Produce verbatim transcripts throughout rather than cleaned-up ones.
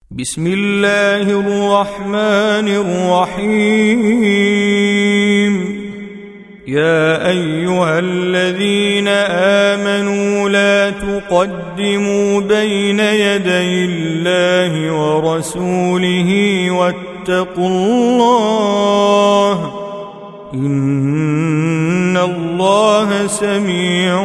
بسم الله الرحمن الرحيم. يا أيها الذين آمنوا لا تقدموا بين يدي الله ورسوله واتقوا الله إن الله سميع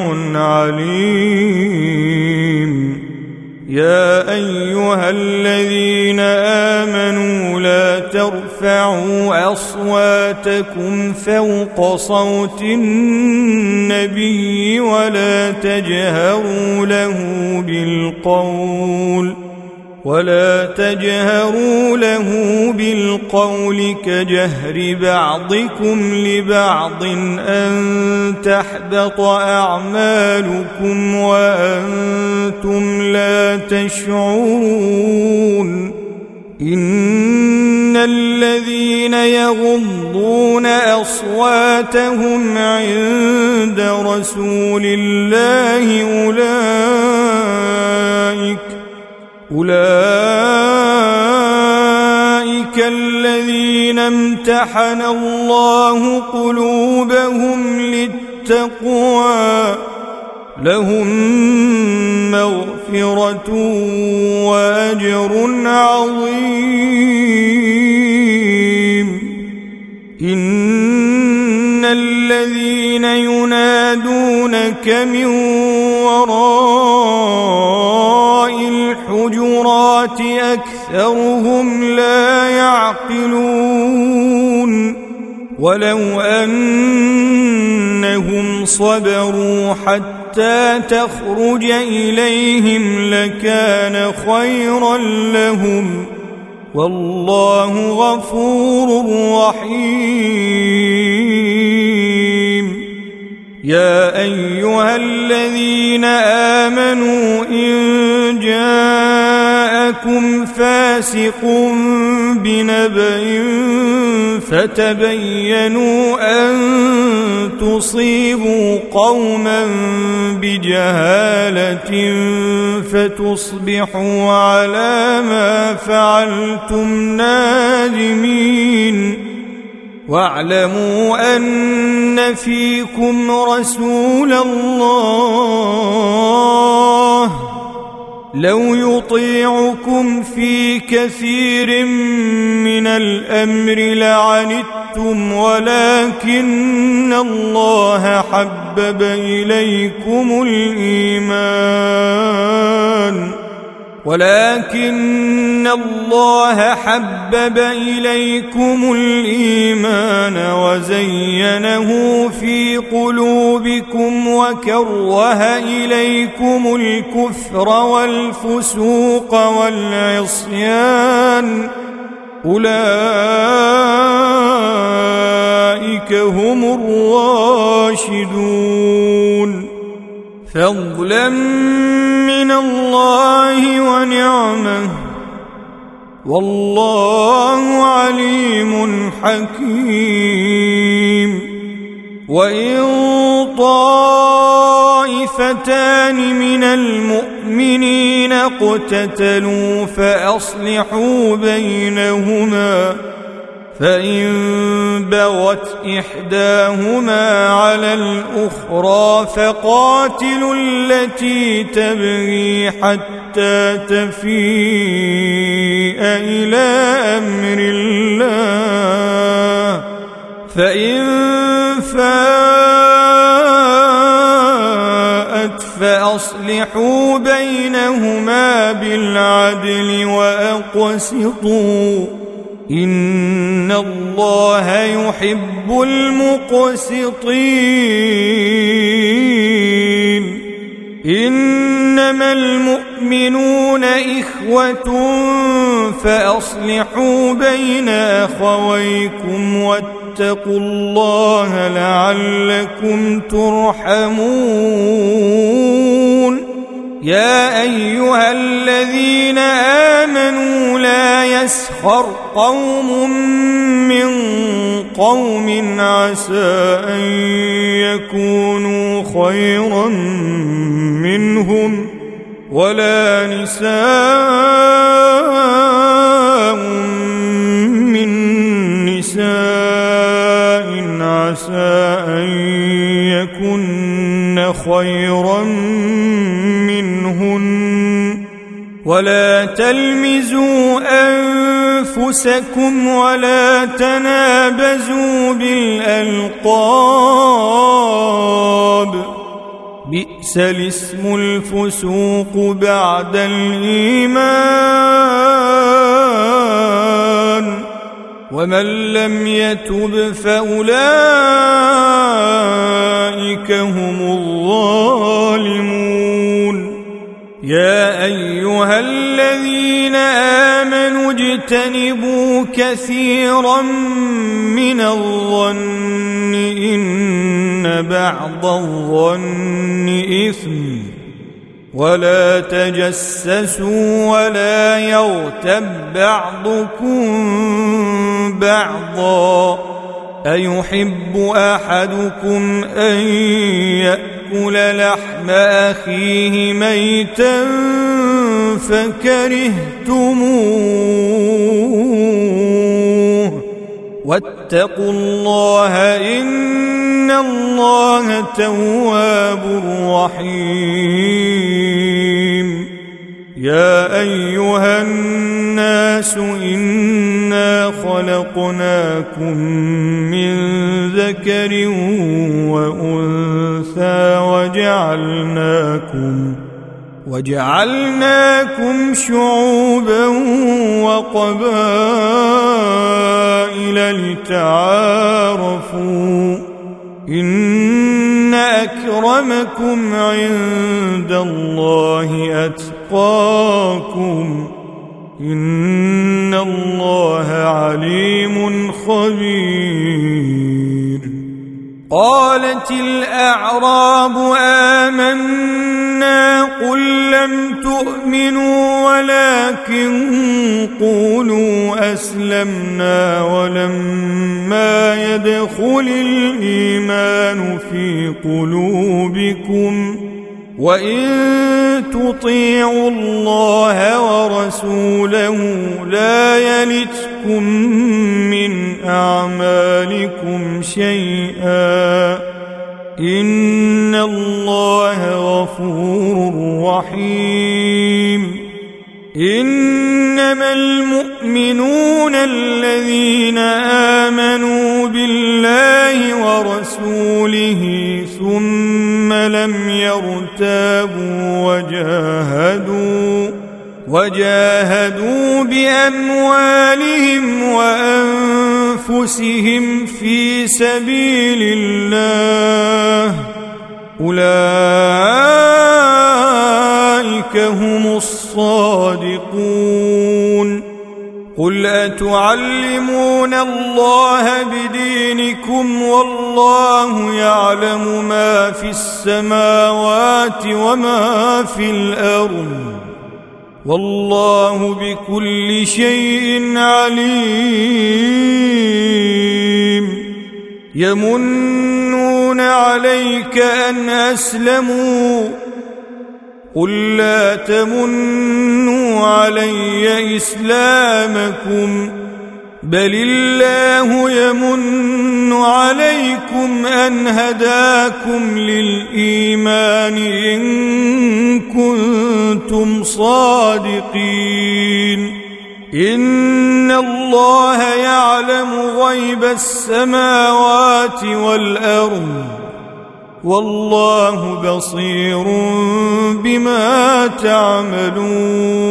عليم. يا أيها الذين آمنوا لا ترفعوا أصواتكم فوق صوت النبي ولا تجهروا له بالقول ولا تجهروا له بالقول كجهر بعضكم لبعض أن تحبط أعمالكم وأنتم لا تشعرون. إن الذين يغضون أصواتهم عند رسول الله أولئك أولئك الذين امتحن الله قلوبهم للتقوى لهم مغفرة وأجر عظيم. إن الذين ينادونك من وراء الحجرات أكثرهم لا يعقلون. ولو أنهم صبروا حتى تخرج إليهم لكان خيرا لهم والله غفور رحيم. يا أيها الذين آمنوا إن جاءكم فاسق بنبأ فتبينوا أن تصيبوا قوما بجهالة فتصبحوا على ما فعلتم نادمين. واعلموا أن فيكم رسول الله لو يطيعكم في كثير من الأمر لعنتم ولكن الله حبب إليكم الإيمان ولكن الله حبب إليكم الإيمان وزينه في قلوبكم وكره إليكم الكفر والفسوق والعصيان أولئك هم الراشدون فضلا من الله ونعمه والله عليم حكيم. وإن طائفتان من المؤمنين اقتتلوا فأصلحوا بينهما فإن بغت إحداهما على الأخرى فقاتلوا التي تبغي حتى تفيء إلى أمر الله فإن فاءت فأصلحوا بينهما بالعدل وأقسطوا إن الله يحب المقسطين. إنما المؤمنون إخوة فأصلحوا بين أخويكم واتقوا الله لعلكم ترحمون. يا أيها الذين آمنوا لا يسخر قوم من قوم عسى أن يكونوا خيرا منهم ولا نساء من نساء عسى أن يكن خيرا منهن ولا تلمزوا أنفسكم ولا تنابزوا بالألقاب بئس الاسم الفسوق بعد الإيمان ومن لم يتب فأولئك هم الظالمون يا أيها الذين آمنوا اجتنبوا كثيرا من الظن إن بعض الظن إثم ولا تجسسوا ولا يغتب بعضكم بعضا أيحب أحدكم أن يأكل لحم أخيه ميتا فكرهتموه واتقوا الله إن الله تواب رحيم يا أيها الناس إنا خلقناكم من ذكر وأنثى وجعلناكم وجعلناكم شعوبا وقبائل لتعارفوا إن أكرمكم عند الله أتقاكم إن الله عليم خبير قالت الأعراب آمنا قل لم تؤمنوا ولكن قولوا أسلمنا ولما يدخل الإيمان في قلوبكم وإن تطيعوا الله ورسوله لا يلتكم من أعمالكم شيئا إن الله غفور رحيم إنما المؤمنون الذين آمنوا بالله ورسوله ثم لم يرتابوا وجاهدوا وجاهدوا بأموالهم وأنفسهم في سبيل الله أولئك هم الصادقون قل أتعلمون الله بدينكم والله يعلم ما في السماوات وما في الأرض والله بكل شيء عليم يمنون عليك أن أسلموا قل لا تمنوا علي إسلامكم بل الله يمن عليكم أن هداكم للإيمان إن كنتم صادقين إن الله يعلم غيب السماوات والأرض والله بصير بما تعملون